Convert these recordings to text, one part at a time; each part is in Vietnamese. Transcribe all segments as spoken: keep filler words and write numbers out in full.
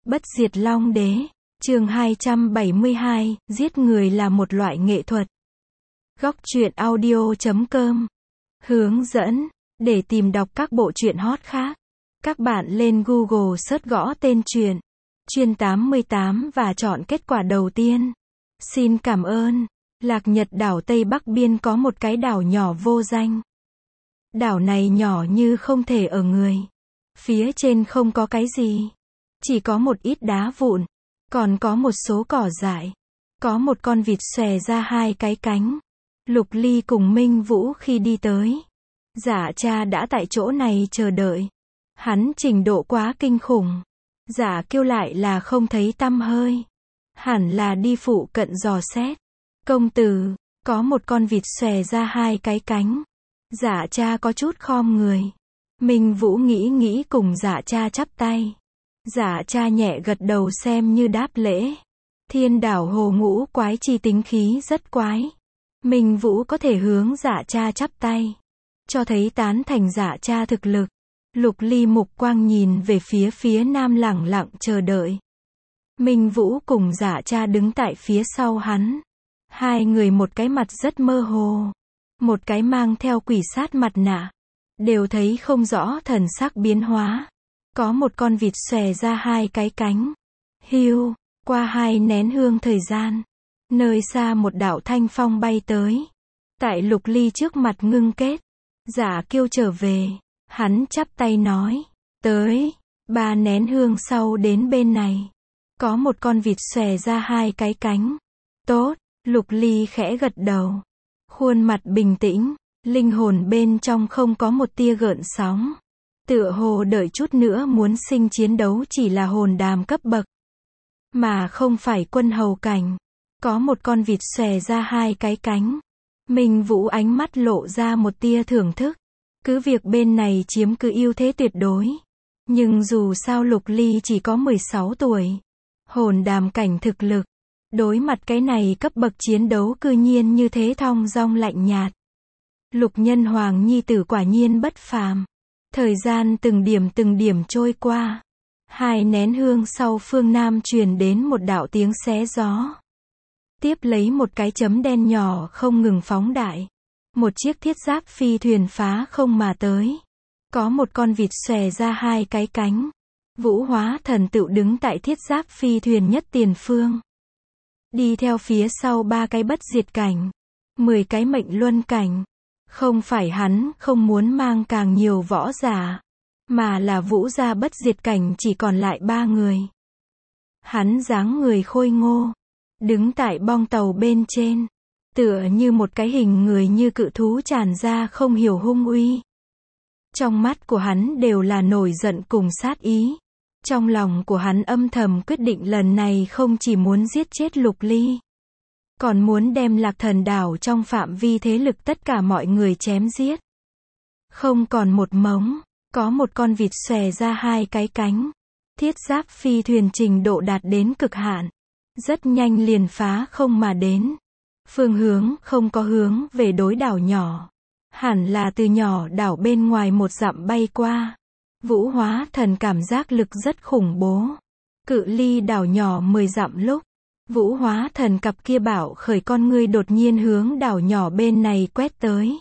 Bất diệt long đế, chương hai trăm bảy mươi hai, giết người là một loại nghệ thuật. Góc truyện audio chấm com. Hướng dẫn, để tìm đọc các bộ truyện hot khác, các bạn lên Google search gõ tên truyện, Truyện tám mươi tám và chọn kết quả đầu tiên. Xin cảm ơn. Lạc Nhật đảo Tây Bắc Biên có một cái đảo nhỏ vô danh. Đảo này nhỏ như không thể ở người. Phía trên không có cái gì. Chỉ có một ít đá vụn. Còn có một số cỏ dại. Có một con vịt xòe ra hai cái cánh. Lục Ly cùng Minh Vũ khi đi tới. Dạ cha đã tại chỗ này chờ đợi. Hắn trình độ quá kinh khủng. Dạ kêu lại là không thấy tăm hơi. Hẳn là đi phụ cận dò xét. Công tử, có một con vịt xòe ra hai cái cánh. Dạ cha có chút khom người. Minh Vũ nghĩ nghĩ cùng dạ cha chắp tay. Dạ cha nhẹ gật đầu xem như đáp lễ. Thiên đảo hồ ngũ quái chi tính khí rất quái. Minh Vũ có thể hướng dạ cha chắp tay. Cho thấy tán thành dạ cha thực lực. Lục Ly mục quang nhìn về phía phía nam lẳng lặng chờ đợi. Minh Vũ cùng dạ cha đứng tại phía sau hắn. Hai người một cái mặt rất mơ hồ. Một cái mang theo quỷ sát mặt nạ. Đều thấy không rõ thần sắc biến hóa. Có một con vịt xòe ra hai cái cánh. Hiu, qua hai nén hương thời gian. Nơi xa một đạo thanh phong bay tới. Tại Lục Ly trước mặt ngưng kết. Giả kêu trở về. Hắn chắp tay nói. Tới. Ba nén hương sau đến bên này. Có một con vịt xòe ra hai cái cánh. Tốt. Lục Ly khẽ gật đầu. Khuôn mặt bình tĩnh. Linh hồn bên trong không có một tia gợn sóng. Tựa hồ đợi chút nữa muốn sinh chiến đấu chỉ là hồn đàm cấp bậc. Mà không phải quân hầu cảnh. Có một con vịt xòe ra hai cái cánh. Minh Vũ ánh mắt lộ ra một tia thưởng thức. Cứ việc bên này chiếm cứ ưu thế tuyệt đối. Nhưng dù sao Lục Ly chỉ có mười sáu tuổi. Hồn đàm cảnh thực lực. Đối mặt cái này cấp bậc chiến đấu cư nhiên như thế thong dong lạnh nhạt. Lục Nhân Hoàng nhi tử quả nhiên bất phàm. Thời gian từng điểm từng điểm trôi qua. Hai nén hương sau phương Nam truyền đến một đạo tiếng xé gió. Tiếp lấy một cái chấm đen nhỏ không ngừng phóng đại. Một chiếc thiết giáp phi thuyền phá không mà tới. Có một con vịt xòe ra hai cái cánh. Vũ Hóa Thần Tựu đứng tại thiết giáp phi thuyền nhất tiền phương. Đi theo phía sau ba cái bất diệt cảnh. Mười cái mệnh luân cảnh. Không phải hắn không muốn mang càng nhiều võ giả. Mà là Vũ gia bất diệt cảnh chỉ còn lại ba người. Hắn dáng người khôi ngô. Đứng tại bong tàu bên trên. Tựa như một cái hình người như cự thú tràn ra không hiểu hung uy. Trong mắt của hắn đều là nổi giận cùng sát ý. Trong lòng của hắn âm thầm quyết định lần này không chỉ muốn giết chết Lục Ly. Còn muốn đem Lạc Thần đảo trong phạm vi thế lực tất cả mọi người chém giết. Không còn một mống. Có một con vịt xòe ra hai cái cánh. Thiết giáp phi thuyền trình độ đạt đến cực hạn. Rất nhanh liền phá không mà đến. Phương hướng không có hướng về đối đảo nhỏ. Hẳn là từ nhỏ đảo bên ngoài một dặm bay qua. Vũ Hóa Thần cảm giác lực rất khủng bố. Cự ly đảo nhỏ mười dặm lúc. Vũ Hóa Thần cặp kia bảo khởi con ngươi đột nhiên hướng đảo nhỏ bên này quét tới.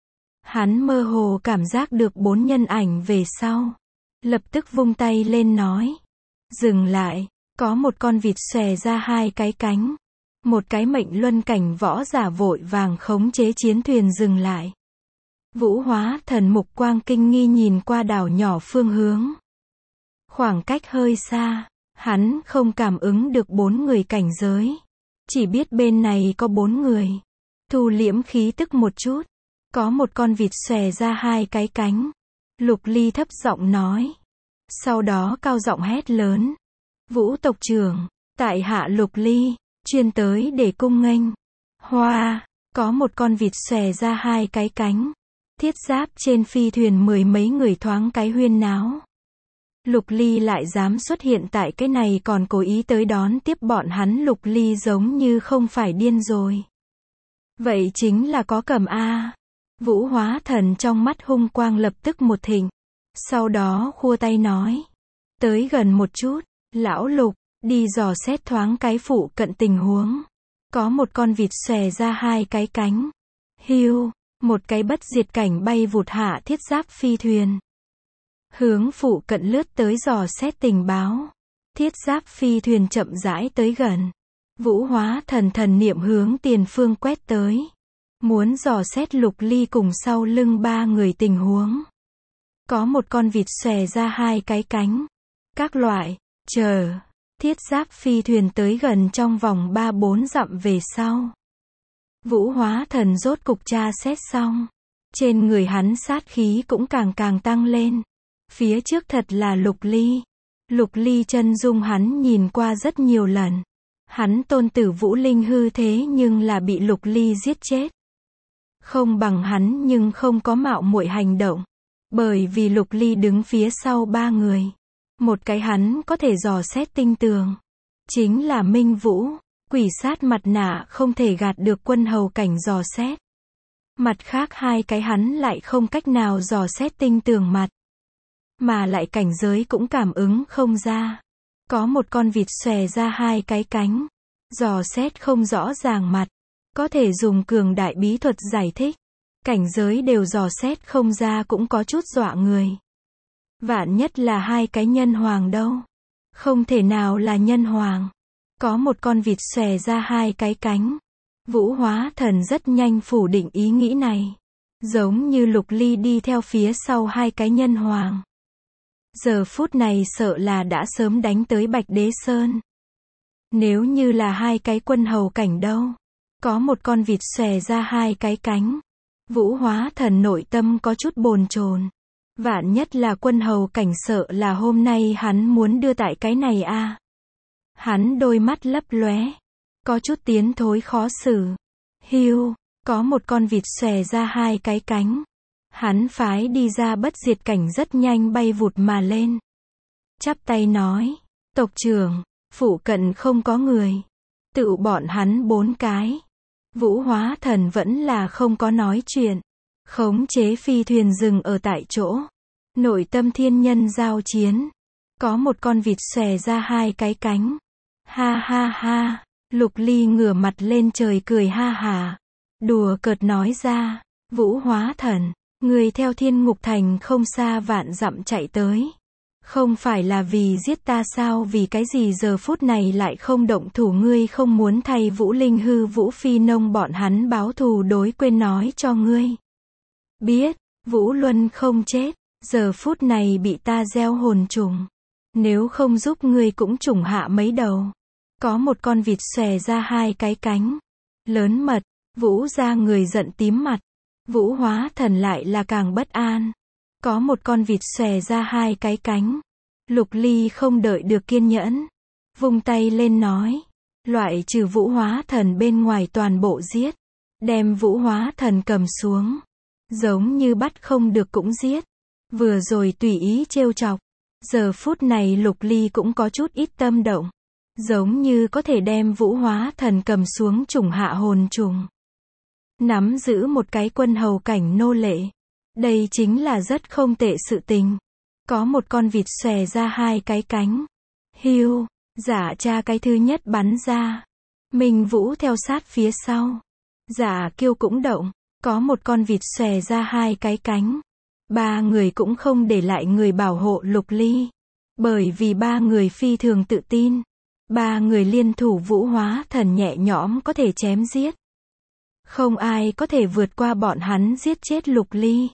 Hắn mơ hồ cảm giác được bốn nhân ảnh về sau. Lập tức vung tay lên nói. Dừng lại. Có một con vịt xòe ra hai cái cánh. Một cái mệnh luân cảnh võ giả vội vàng khống chế chiến thuyền dừng lại. Vũ Hóa Thần mục quang kinh nghi nhìn qua đảo nhỏ phương hướng. Khoảng cách hơi xa. Hắn không cảm ứng được bốn người cảnh giới. Chỉ biết bên này có bốn người. Thu liễm khí tức một chút. Có một con vịt xòe ra hai cái cánh. Lục Ly thấp giọng nói. Sau đó cao giọng hét lớn. Vũ tộc trưởng, tại hạ Lục Ly, chuyên tới để cung nghênh. Hoa, có một con vịt xòe ra hai cái cánh. Thiết giáp trên phi thuyền mười mấy người thoáng cái huyên náo. Lục Ly lại dám xuất hiện tại cái này còn cố ý tới đón tiếp bọn hắn. Lục Ly giống như không phải điên rồi. Vậy chính là có cầm a. Vũ Hóa Thần trong mắt hung quang lập tức một thịnh. Sau đó khua tay nói. Tới gần một chút. Lão Lục, đi dò xét thoáng cái phụ cận tình huống. Có một con vịt xòe ra hai cái cánh. Hiu, một cái bất diệt cảnh bay vụt hạ thiết giáp phi thuyền. Hướng phụ cận lướt tới dò xét tình báo. Thiết giáp phi thuyền chậm rãi tới gần. Vũ Hóa Thần thần niệm hướng tiền phương quét tới. Muốn dò xét Lục Ly cùng sau lưng ba người tình huống. Có một con vịt xòe ra hai cái cánh. Các loại, chờ. Thiết giáp phi thuyền tới gần trong vòng ba bốn dặm về sau. Vũ Hóa Thần rốt cục tra xét xong. Trên người hắn sát khí cũng càng càng tăng lên. Phía trước thật là Lục Ly. Lục Ly chân dung hắn nhìn qua rất nhiều lần. Hắn tôn tử Vũ Linh hư thế nhưng là bị Lục Ly giết chết. Không bằng hắn nhưng không có mạo muội hành động. Bởi vì Lục Ly đứng phía sau ba người. Một cái hắn có thể dò xét tinh tường. Chính là Minh Vũ. Quỷ sát mặt nạ không thể gạt được quân hầu cảnh dò xét. Mặt khác hai cái hắn lại không cách nào dò xét tinh tường mặt. Mà lại cảnh giới cũng cảm ứng không ra. Có một con vịt xòe ra hai cái cánh. Dò xét không rõ ràng mặt. Có thể dùng cường đại bí thuật giải thích. Cảnh giới đều dò xét không ra cũng có chút dọa người. Vạn nhất là hai cái nhân hoàng đâu. Không thể nào là nhân hoàng. Có một con vịt xòe ra hai cái cánh. Vũ Hóa Thần rất nhanh phủ định ý nghĩ này. Giống như Lục Ly đi theo phía sau hai cái nhân hoàng. Giờ phút này sợ là đã sớm đánh tới Bạch Đế Sơn. Nếu như là hai cái quân hầu cảnh đâu. Có một con vịt xòe ra hai cái cánh. Vũ Hóa Thần nội tâm có chút bồn chồn. Vạn nhất là quân hầu cảnh sợ là hôm nay hắn muốn đưa tại cái này a. À. Hắn đôi mắt lấp lóe. Có chút tiến thối khó xử. Hiu, có một con vịt xòe ra hai cái cánh. Hắn phái đi ra bất diệt cảnh rất nhanh bay vụt mà lên. Chắp tay nói, tộc trưởng, phụ cận không có người. Tự bọn hắn bốn cái. Vũ Hóa Thần vẫn là không có nói chuyện. Khống chế phi thuyền dừng ở tại chỗ. Nội tâm thiên nhân giao chiến. Có một con vịt xòe ra hai cái cánh. Ha ha ha. Lục Ly ngửa mặt lên trời cười ha hà. Đùa cợt nói ra. Vũ Hóa Thần, người theo Thiên Ngục Thành không xa vạn dặm chạy tới. Không phải là vì giết ta sao, vì cái gì giờ phút này lại không động thủ, ngươi không muốn thay Vũ Linh hư Vũ Phi Nông bọn hắn báo thù, đối quên nói cho ngươi. Biết, Vũ Luân không chết, giờ phút này bị ta gieo hồn trùng. Nếu không giúp ngươi cũng trùng hạ mấy đầu. Có một con vịt xòe ra hai cái cánh. Lớn mật, Vũ ra người giận tím mặt. Vũ Hóa Thần lại là càng bất an. Có một con vịt xòe ra hai cái cánh. Lục Ly không đợi được kiên nhẫn. Vung tay lên nói. Loại trừ Vũ Hóa Thần bên ngoài toàn bộ giết. Đem Vũ Hóa Thần cầm xuống. Giống như bắt không được cũng giết. Vừa rồi tùy ý trêu chọc. Giờ phút này Lục Ly cũng có chút ít tâm động. Giống như có thể đem Vũ Hóa Thần cầm xuống trùng hạ hồn trùng. Nắm giữ một cái quân hầu cảnh nô lệ. Đây chính là rất không tệ sự tình. Có một con vịt xòe ra hai cái cánh. Hiu, Giả Cha cái thứ nhất bắn ra. Minh Vũ theo sát phía sau. Giả Kiêu cũng động. Có một con vịt xòe ra hai cái cánh. Ba người cũng không để lại người bảo hộ Lục Ly. Bởi vì ba người phi thường tự tin. Ba người liên thủ Vũ Hóa Thần nhẹ nhõm có thể chém giết. Không ai có thể vượt qua bọn hắn giết chết Lục Ly.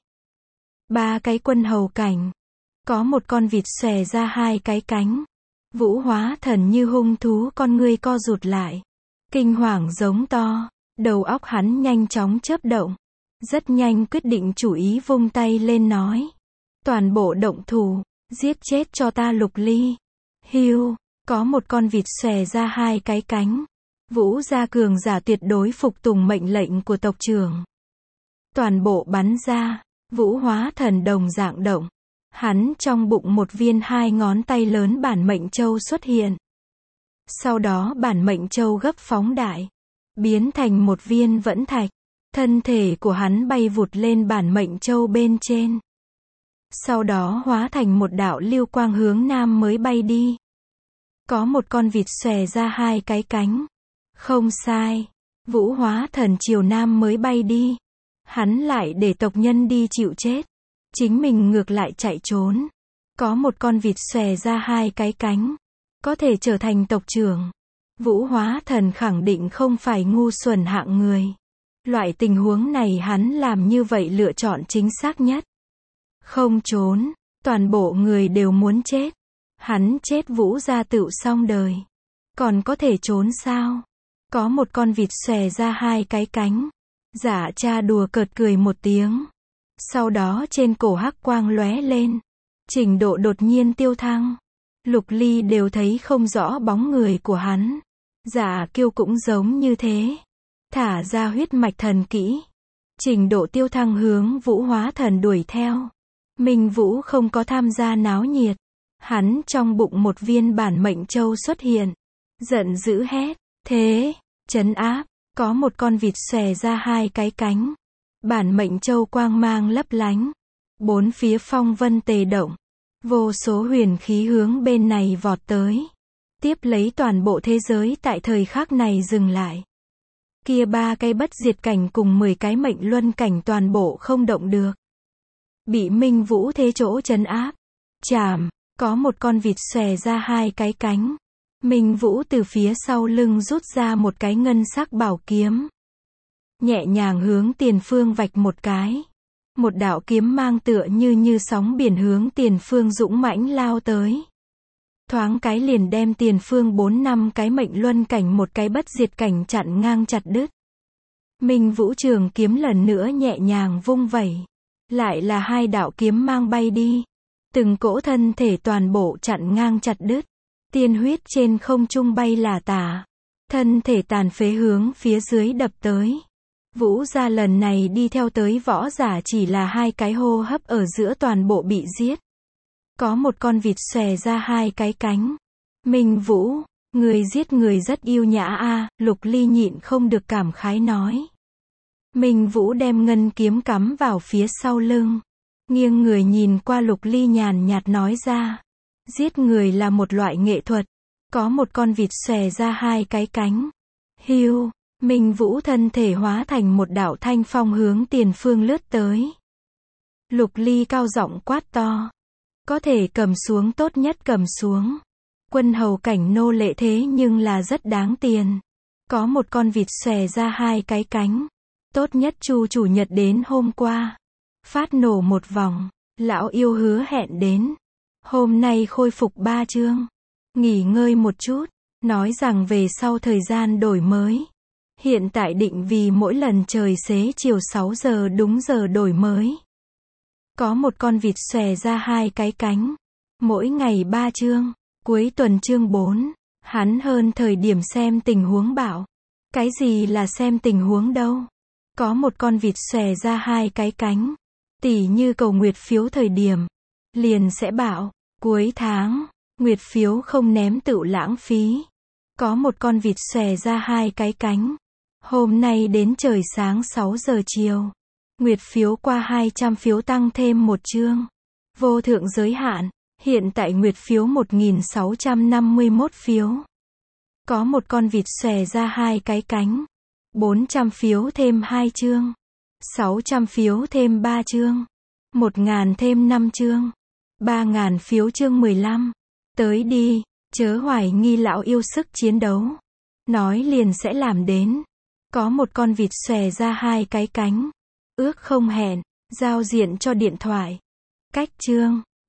Ba cái quân hầu cảnh. Có một con vịt xòe ra hai cái cánh. Vũ Hóa Thần như hung thú, con ngươi co rụt lại. Kinh hoàng giống to. Đầu óc hắn nhanh chóng chớp động. Rất nhanh quyết định chủ ý, vung tay lên nói. Toàn bộ động thủ. Giết chết cho ta Lục Ly. Hiu. Có một con vịt xòe ra hai cái cánh. Vũ gia cường giả tuyệt đối phục tùng mệnh lệnh của tộc trưởng. Toàn bộ bắn ra. Vũ Hóa Thần đồng dạng động. Hắn trong bụng một viên hai ngón tay lớn bản mệnh châu xuất hiện. Sau đó bản mệnh châu gấp phóng đại. Biến thành một viên vẫn thạch. Thân thể của hắn bay vụt lên bản mệnh châu bên trên. Sau đó hóa thành một đạo lưu quang hướng nam mới bay đi. Có một con vịt xòe ra hai cái cánh. Không sai. Vũ Hóa Thần chiều nam mới bay đi. Hắn lại để tộc nhân đi chịu chết. Chính mình ngược lại chạy trốn. Có một con vịt xòe ra hai cái cánh. Có thể trở thành tộc trưởng. Vũ Hóa Thần khẳng định không phải ngu xuẩn hạng người. Loại tình huống này hắn làm như vậy lựa chọn chính xác nhất. Không trốn. Toàn bộ người đều muốn chết. Hắn chết Vũ gia tựu xong đời. Còn có thể trốn sao? Có một con vịt xòe ra hai cái cánh. Giả cha đùa cợt cười một tiếng. Sau đó trên cổ hắc quang lóe lên. Trình Độ đột nhiên tiêu thăng. Lục Ly đều thấy không rõ bóng người của hắn. Giả Kiêu cũng giống như thế. Thả ra huyết mạch thần kỹ. Trình Độ tiêu thăng hướng Vũ Hóa Thần đuổi theo. Minh Vũ không có tham gia náo nhiệt. Hắn trong bụng một viên bản mệnh châu xuất hiện. Giận dữ hét. Thế, trấn áp. Có một con vịt xòe ra hai cái cánh. Bản mệnh châu quang mang lấp lánh. Bốn phía phong vân tề động. Vô số huyền khí hướng bên này vọt tới. Tiếp lấy toàn bộ thế giới tại thời khắc này dừng lại. Kia ba cái bất diệt cảnh cùng mười cái mệnh luân cảnh toàn bộ không động được. Bị Minh Vũ thế chỗ trấn áp. Chảm. Có một con vịt xòe ra hai cái cánh. Minh Vũ từ phía sau lưng rút ra một cái ngân sắc bảo kiếm. Nhẹ nhàng hướng tiền phương vạch một cái. Một đạo kiếm mang tựa như như sóng biển hướng tiền phương dũng mãnh lao tới. Thoáng cái liền đem tiền phương bốn năm cái mệnh luân cảnh một cái bất diệt cảnh chặn ngang chặt đứt. Minh Vũ trường kiếm lần nữa nhẹ nhàng vung vẩy. Lại là hai đạo kiếm mang bay đi. Từng cỗ thân thể toàn bộ chặn ngang chặt đứt. Tiên huyết trên không trung bay là tả. Thân thể tàn phế hướng phía dưới đập tới. Vũ gia lần này đi theo tới võ giả chỉ là hai cái hô hấp ở giữa toàn bộ bị giết. Có một con vịt xòe ra hai cái cánh. Minh Vũ, người giết người rất yêu nhã a, Lục Ly nhịn không được cảm khái nói. Minh Vũ đem ngân kiếm cắm vào phía sau lưng. Nghiêng người nhìn qua Lục Ly nhàn nhạt nói ra. Giết người là một loại nghệ thuật. Có một con vịt xòe ra hai cái cánh. Hiu, Minh Vũ thân thể hóa thành một đạo thanh phong hướng tiền phương lướt tới. Lục Ly cao giọng quát to. Có thể cầm xuống tốt nhất cầm xuống. Quân hầu cảnh nô lệ thế nhưng là rất đáng tiền. Có một con vịt xòe ra hai cái cánh. Tốt nhất Chu chủ nhật đến hôm qua. Phát nổ một vòng. Lão yêu hứa hẹn đến. Hôm nay khôi phục ba chương. Nghỉ ngơi một chút. Nói rằng về sau thời gian đổi mới. Hiện tại định vì mỗi lần trời xế chiều sáu giờ đúng giờ đổi mới. Có một con vịt xòe ra hai cái cánh. Mỗi ngày ba chương. Cuối tuần chương bốn. Hắn hơn thời điểm xem tình huống bảo. Cái gì là xem tình huống đâu? Có một con vịt xòe ra hai cái cánh. Tỉ như cầu nguyệt phiếu thời điểm. Liền sẽ bảo. Cuối tháng. Nguyệt phiếu không ném tựu lãng phí. Có một con vịt xòe ra hai cái cánh. Hôm nay đến trời sáng sáu giờ chiều. Nguyệt phiếu qua hai trăm phiếu tăng thêm một chương. Vô thượng giới hạn. Hiện tại nguyệt phiếu một nghìn sáu trăm năm mươi mốt phiếu. Có một con vịt xòe ra hai cái cánh. bốn trăm phiếu thêm hai chương. sáu trăm phiếu thêm ba chương. một nghìn thêm năm chương. ba nghìn phiếu chương mười lăm. Tới đi, chớ hoài nghi lão yêu sức chiến đấu. Nói liền sẽ làm đến. Có một con vịt xòe ra hai cái cánh. Ước không hẹn, giao diện cho điện thoại. Cách chương.